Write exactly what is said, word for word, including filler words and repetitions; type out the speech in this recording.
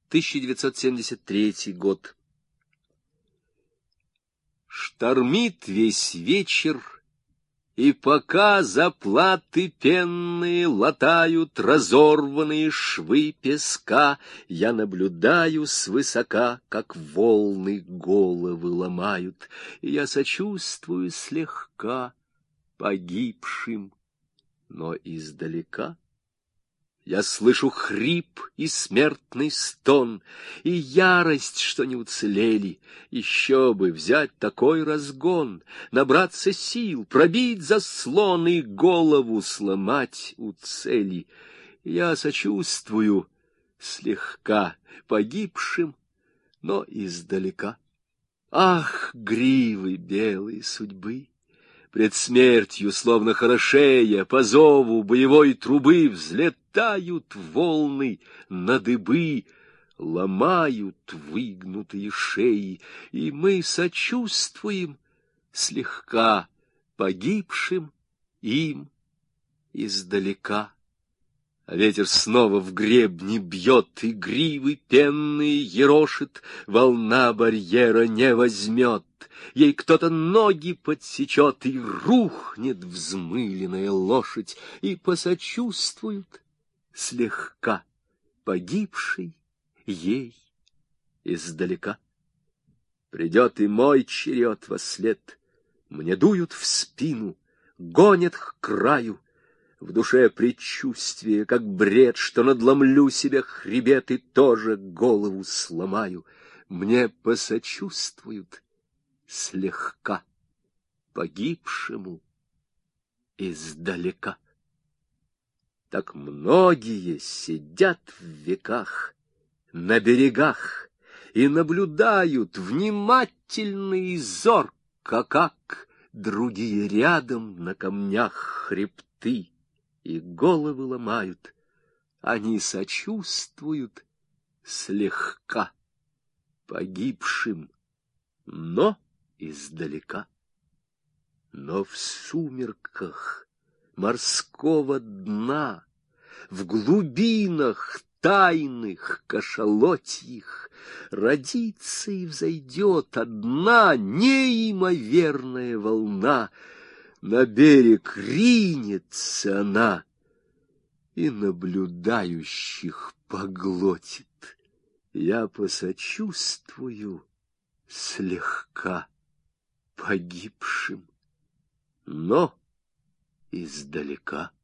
тысяча девятьсот семьдесят третий год. Штормит весь вечер, и пока заплаты пенные латают разорванные швы песка, я наблюдаю свысока, как волны головы ломают, и я сочувствую слегка погибшим, но издалека. Я слышу хрип и смертный стон, и ярость, что не уцелели. Еще бы взять такой разгон, набраться сил, пробить заслон и голову сломать у цели. Я сочувствую слегка погибшим, но издалека. Ах, гривы белой судьбы! Пред смертью, словно хорошея, по зову боевой трубы взлетают волны на дыбы, ломают выгнутые шеи, и мы сочувствуем слегка погибшим им издалека. А ветер снова в гребни бьет, и гривы пенные ерошит, волна барьера не возьмет. Ей кто-то ноги подсечет, и рухнет взмыленная лошадь, и посочувствуют слегка погибшей ей издалека. Придет и мой черед вослед, мне дуют в спину, гонят к краю. В душе предчувствие, как бред, что надломлю себе хребет и тоже голову сломаю. Мне посочувствуют слегка погибшему издалека. Так многие сидят в веках на берегах и наблюдают внимательно и зорко, как другие рядом на камнях хребты и головы ломают. Они сочувствуют слегка погибшим, но издалека. Но в сумерках морского дна, в глубинах тайных кашалотьих, родится и взойдет одна неимоверная волна. На берег ринется она и наблюдающих поглотит. Я посочувствую слегка погибшим, но издалека.